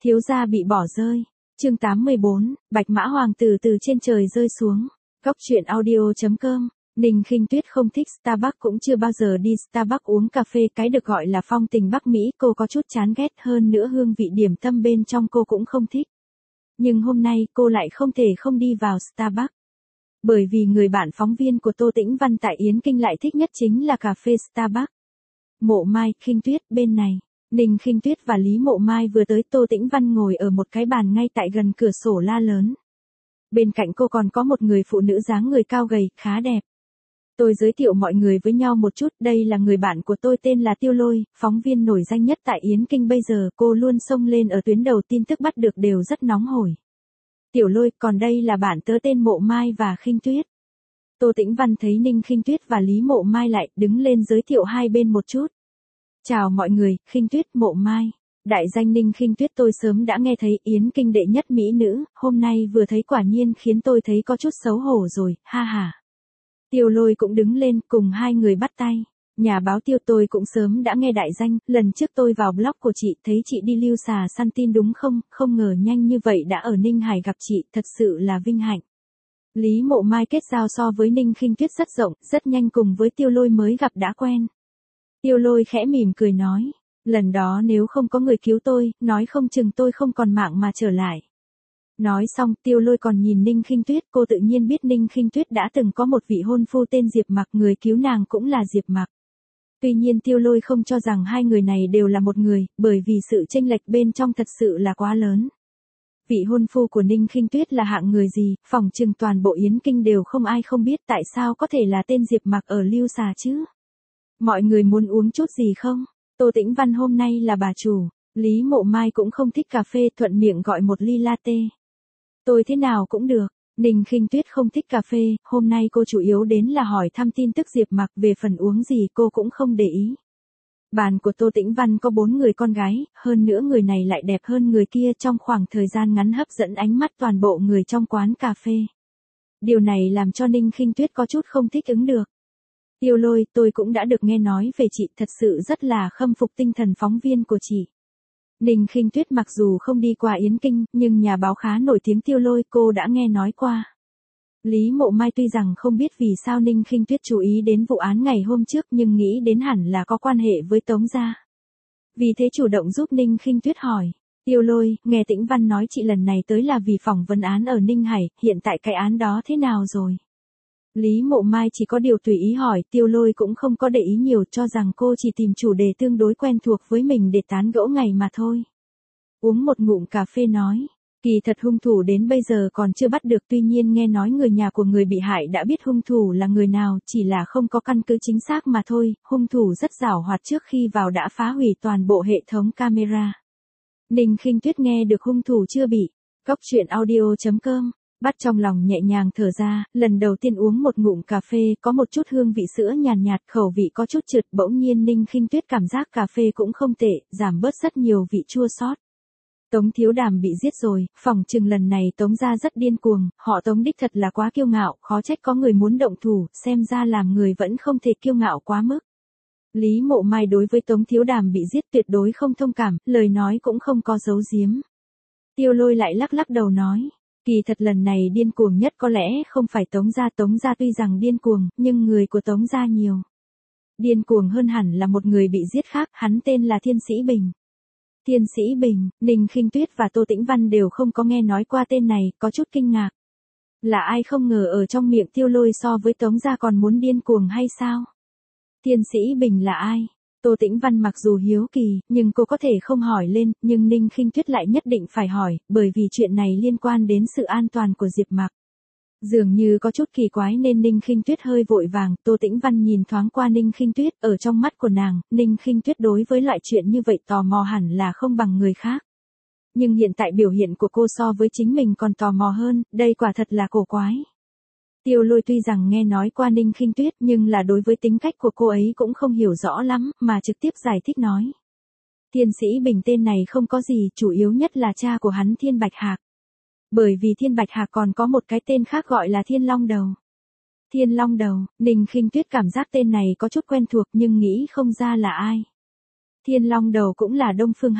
Thiếu gia bị bỏ rơi. Chương 84, Bạch Mã Hoàng tử từ trên trời rơi xuống. Góc truyện audio.com. Ninh Khinh Tuyết không thích Starbucks, cũng chưa bao giờ đi Starbucks uống cà phê, cái được gọi là phong tình Bắc Mỹ cô có chút chán ghét, hơn nữa hương vị điểm tâm bên trong cô cũng không thích. Nhưng hôm nay cô lại không thể không đi vào Starbucks. Bởi vì người bạn phóng viên của Tô Tĩnh Văn tại Yến Kinh lại thích nhất chính là cà phê Starbucks. Mộ Mai, Khinh Tuyết, bên này. Ninh Khinh Tuyết và Lý Mộ Mai vừa tới, Tô Tĩnh Văn ngồi ở một cái bàn ngay tại gần cửa sổ la lớn. Bên cạnh cô còn có một người phụ nữ dáng người cao gầy, khá đẹp. Tôi giới thiệu mọi người với nhau một chút, đây là người bạn của tôi tên là Tiêu Lôi, phóng viên nổi danh nhất tại Yến Kinh bây giờ, cô luôn xông lên ở tuyến đầu, tin tức bắt được đều rất nóng hổi. Tiểu Lôi, còn đây là bạn tớ tên Mộ Mai và Khinh Tuyết. Tô Tĩnh Văn thấy Ninh Khinh Tuyết và Lý Mộ Mai lại đứng lên giới thiệu hai bên một chút. Chào mọi người, Khinh Tuyết, Mộ Mai. Đại danh Ninh Khinh Tuyết tôi sớm đã nghe thấy, Yến Kinh đệ nhất mỹ nữ, hôm nay vừa thấy quả nhiên khiến tôi thấy có chút xấu hổ rồi, ha ha. Tiêu Lôi cũng đứng lên, cùng hai người bắt tay. Nhà báo Tiêu, tôi cũng sớm đã nghe đại danh, lần trước tôi vào blog của chị thấy chị đi lưu xà săn tin đúng không, không ngờ nhanh như vậy đã ở Ninh Hải gặp chị, thật sự là vinh hạnh. Lý Mộ Mai kết giao so với Ninh Khinh Tuyết rất rộng, rất nhanh cùng với Tiêu Lôi mới gặp đã quen. Tiêu Lôi khẽ mỉm cười nói, lần đó nếu không có người cứu tôi, nói không chừng tôi không còn mạng mà trở lại. Nói xong, Tiêu Lôi còn nhìn Ninh Khinh Tuyết, cô tự nhiên biết Ninh Khinh Tuyết đã từng có một vị hôn phu tên Diệp Mặc, người cứu nàng cũng là Diệp Mặc. Tuy nhiên Tiêu Lôi không cho rằng hai người này đều là một người, bởi vì sự chênh lệch bên trong thật sự là quá lớn. Vị hôn phu của Ninh Khinh Tuyết là hạng người gì, phỏng chừng toàn bộ Yến Kinh đều không ai không biết, tại sao có thể là tên Diệp Mặc ở lưu xà chứ. Mọi người muốn uống chút gì không? Tô Tĩnh Văn hôm nay là bà chủ. Lý Mộ Mai cũng không thích cà phê, thuận miệng gọi một ly latte. Tôi thế nào cũng được. Ninh Khinh Tuyết không thích cà phê, hôm nay cô chủ yếu đến là hỏi thăm tin tức Diệp Mặc, về phần uống gì cô cũng không để ý. Bàn của Tô Tĩnh Văn có 4 người con gái, hơn nữa người này lại đẹp hơn người kia, trong khoảng thời gian ngắn hấp dẫn ánh mắt toàn bộ người trong quán cà phê. Điều này làm cho Ninh Khinh Tuyết có chút không thích ứng được. Tiêu Lôi, tôi cũng đã được nghe nói về chị, thật sự rất là khâm phục tinh thần phóng viên của chị. Ninh Khinh Tuyết mặc dù không đi qua Yến Kinh, nhưng nhà báo khá nổi tiếng Tiêu Lôi cô đã nghe nói qua. Lý Mộ Mai tuy rằng không biết vì sao Ninh Khinh Tuyết chú ý đến vụ án ngày hôm trước, nhưng nghĩ đến hẳn là có quan hệ với Tống gia. Vì thế chủ động giúp Ninh Khinh Tuyết hỏi. Tiêu Lôi, nghe Tĩnh Văn nói chị lần này tới là vì phỏng vấn án ở Ninh Hải, hiện tại cái án đó thế nào rồi? Lý Mộ Mai chỉ có điều tùy ý hỏi, Tiêu Lôi cũng không có để ý nhiều, cho rằng cô chỉ tìm chủ đề tương đối quen thuộc với mình để tán gẫu ngày mà thôi. Uống một ngụm cà phê nói, kỳ thật hung thủ đến bây giờ còn chưa bắt được, tuy nhiên nghe nói người nhà của người bị hại đã biết hung thủ là người nào, chỉ là không có căn cứ chính xác mà thôi, hung thủ rất giảo hoạt, trước khi vào đã phá hủy toàn bộ hệ thống camera. Ninh Khinh Tuyết nghe được hung thủ chưa bị. Góc truyện audio.com. Bắt trong lòng nhẹ nhàng thở ra, lần đầu tiên uống một ngụm cà phê, có một chút hương vị sữa nhàn nhạt, khẩu vị có chút trượt, bỗng nhiên Ninh Khinh Tuyết cảm giác cà phê cũng không tệ, giảm bớt rất nhiều vị chua xót. Tống Thiếu Đàm bị giết rồi, phỏng chừng lần này Tống gia rất điên cuồng, họ Tống đích thật là quá kiêu ngạo, khó trách có người muốn động thủ, xem ra làm người vẫn không thể kiêu ngạo quá mức. Lý Mộ Mai đối với Tống Thiếu Đàm bị giết tuyệt đối không thông cảm, lời nói cũng không có giấu giếm. Tiêu Lôi lại lắc lắc đầu nói. Kỳ thật lần này điên cuồng nhất có lẽ không phải Tống gia tuy rằng điên cuồng, nhưng người của Tống gia nhiều. Điên cuồng hơn hẳn là một người bị giết khác, hắn tên là Thiên Sĩ Bình. Thiên Sĩ Bình, Ninh Khinh Tuyết và Tô Tĩnh Văn đều không có nghe nói qua tên này, có chút kinh ngạc. Là ai không ngờ ở trong miệng Tiêu Lôi so với Tống gia còn muốn điên cuồng hay sao? Thiên Sĩ Bình là ai? Tô Tĩnh Văn mặc dù hiếu kỳ, nhưng cô có thể không hỏi lên, nhưng Ninh Khinh Tuyết lại nhất định phải hỏi, bởi vì chuyện này liên quan đến sự an toàn của Diệp Mặc. Dường như có chút kỳ quái nên Ninh Khinh Tuyết hơi vội vàng, Tô Tĩnh Văn nhìn thoáng qua Ninh Khinh Tuyết, ở trong mắt của nàng, Ninh Khinh Tuyết đối với loại chuyện như vậy tò mò hẳn là không bằng người khác. Nhưng hiện tại biểu hiện của cô so với chính mình còn tò mò hơn, đây quả thật là cổ quái. Tiêu Lôi tuy rằng nghe nói qua Ninh Khinh Tuyết, nhưng là đối với tính cách của cô ấy cũng không hiểu rõ lắm, mà trực tiếp giải thích nói. Thiên Sĩ Bình tên này không có gì, chủ yếu nhất là cha của hắn Thiên Bạch Hạc. Bởi vì Thiên Bạch Hạc còn có một cái tên khác gọi là Thiên Long Đầu. Thiên Long Đầu, Ninh Khinh Tuyết cảm giác tên này có chút quen thuộc nhưng nghĩ không ra là ai. Thiên Long Đầu cũng là Đông Phương Hắc.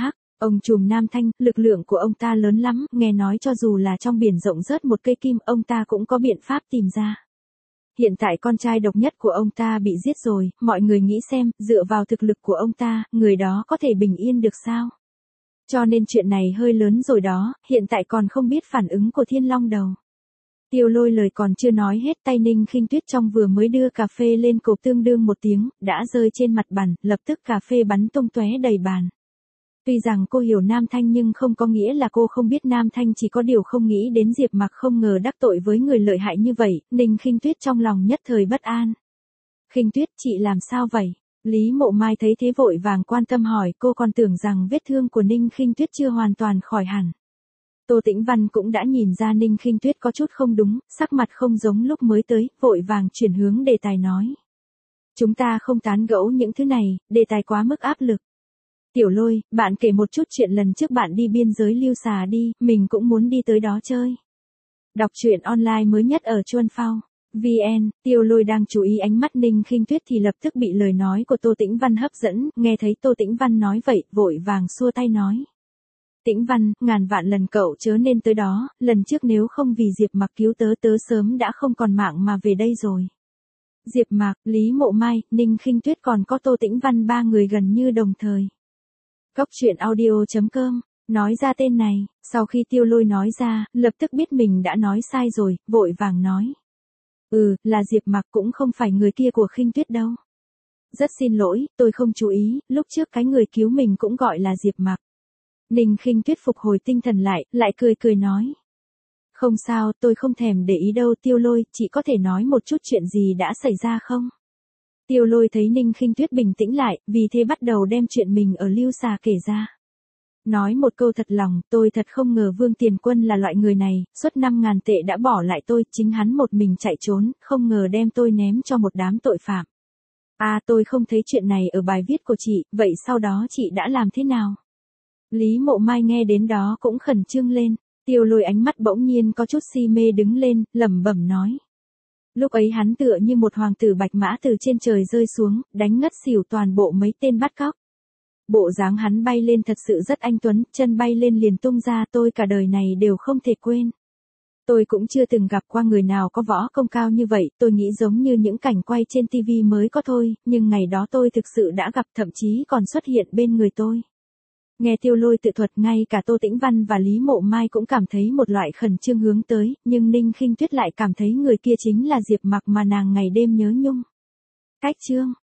Ông trùm Nam Thanh, lực lượng của ông ta lớn lắm, nghe nói cho dù là trong biển rộng rớt một cây kim, ông ta cũng có biện pháp tìm ra. Hiện tại con trai độc nhất của ông ta bị giết rồi, mọi người nghĩ xem, dựa vào thực lực của ông ta, người đó có thể bình yên được sao? Cho nên chuyện này hơi lớn rồi đó, hiện tại còn không biết phản ứng của Thiên Long Đầu. Tiêu Lôi lời còn chưa nói hết, tay Ninh Khinh Tuyết trong vừa mới đưa cà phê lên cộp tương đương một tiếng, đã rơi trên mặt bàn, lập tức cà phê bắn tung tóe đầy bàn. Tuy rằng cô hiểu Nam Thanh nhưng không có nghĩa là cô không biết Nam Thanh, chỉ có điều không nghĩ đến Diệp Mặc không ngờ đắc tội với người lợi hại như vậy, Ninh Khinh Tuyết trong lòng nhất thời bất an. Khinh Tuyết, chị làm sao vậy? Lý Mộ Mai thấy thế vội vàng quan tâm hỏi, cô còn tưởng rằng vết thương của Ninh Khinh Tuyết chưa hoàn toàn khỏi hẳn. Tô Tĩnh Văn cũng đã nhìn ra Ninh Khinh Tuyết có chút không đúng, sắc mặt không giống lúc mới tới, vội vàng chuyển hướng đề tài nói. Chúng ta không tán gẫu những thứ này, đề tài quá mức áp lực. Tiểu Lôi, bạn kể một chút chuyện lần trước bạn đi biên giới Lưu Xà đi, mình cũng muốn đi tới đó chơi. Đọc truyện online mới nhất ở Chuan Phao. VN, Tiêu Lôi đang chú ý ánh mắt Ninh Khinh Tuyết thì lập tức bị lời nói của Tô Tĩnh Văn hấp dẫn, nghe thấy Tô Tĩnh Văn nói vậy, vội vàng xua tay nói. Tĩnh Văn, ngàn vạn lần cậu chớ nên tới đó, lần trước nếu không vì Diệp Mặc cứu tớ sớm đã không còn mạng mà về đây rồi. Diệp Mặc, Lý Mộ Mai, Ninh Khinh Tuyết còn có Tô Tĩnh Văn, ba người gần như đồng thời. Góc truyện audio.com, nói ra tên này, sau khi Tiêu Lôi nói ra, lập tức biết mình đã nói sai rồi, vội vàng nói. Là Diệp Mặc, cũng không phải người kia của Khinh Tuyết đâu. Rất xin lỗi, tôi không chú ý, lúc trước cái người cứu mình cũng gọi là Diệp Mặc. Ninh Khinh Tuyết phục hồi tinh thần lại cười nói. Không sao, tôi không thèm để ý đâu. Tiêu Lôi, chị có thể nói một chút chuyện gì đã xảy ra không? Tiêu Lôi thấy Ninh Khinh Tuyết bình tĩnh lại, vì thế bắt đầu đem chuyện mình ở Lưu Xà kể ra. Nói một câu thật lòng, tôi thật không ngờ Vương Tiền Quân là loại người này, suốt 5.000 tệ đã bỏ lại tôi, chính hắn một mình chạy trốn, không ngờ đem tôi ném cho một đám tội phạm. Tôi không thấy chuyện này ở bài viết của chị, vậy sau đó chị đã làm thế nào? Lý Mộ Mai nghe đến đó cũng khẩn trương lên, Tiêu Lôi ánh mắt bỗng nhiên có chút si mê đứng lên, lẩm bẩm nói. Lúc ấy hắn tựa như một hoàng tử bạch mã từ trên trời rơi xuống, đánh ngất xỉu toàn bộ mấy tên bắt cóc. Bộ dáng hắn bay lên thật sự rất anh tuấn, chân bay lên liền tung ra, tôi cả đời này đều không thể quên. Tôi cũng chưa từng gặp qua người nào có võ công cao như vậy, tôi nghĩ giống như những cảnh quay trên TV mới có thôi, nhưng ngày đó tôi thực sự đã gặp, thậm chí còn xuất hiện bên người tôi. Nghe Tiêu Lôi tự thuật, ngay cả Tô Tĩnh Văn và Lý Mộ Mai cũng cảm thấy một loại khẩn trương hướng tới, nhưng Ninh Khinh Tuyết lại cảm thấy người kia chính là Diệp Mặc mà nàng ngày đêm nhớ nhung. Cách chương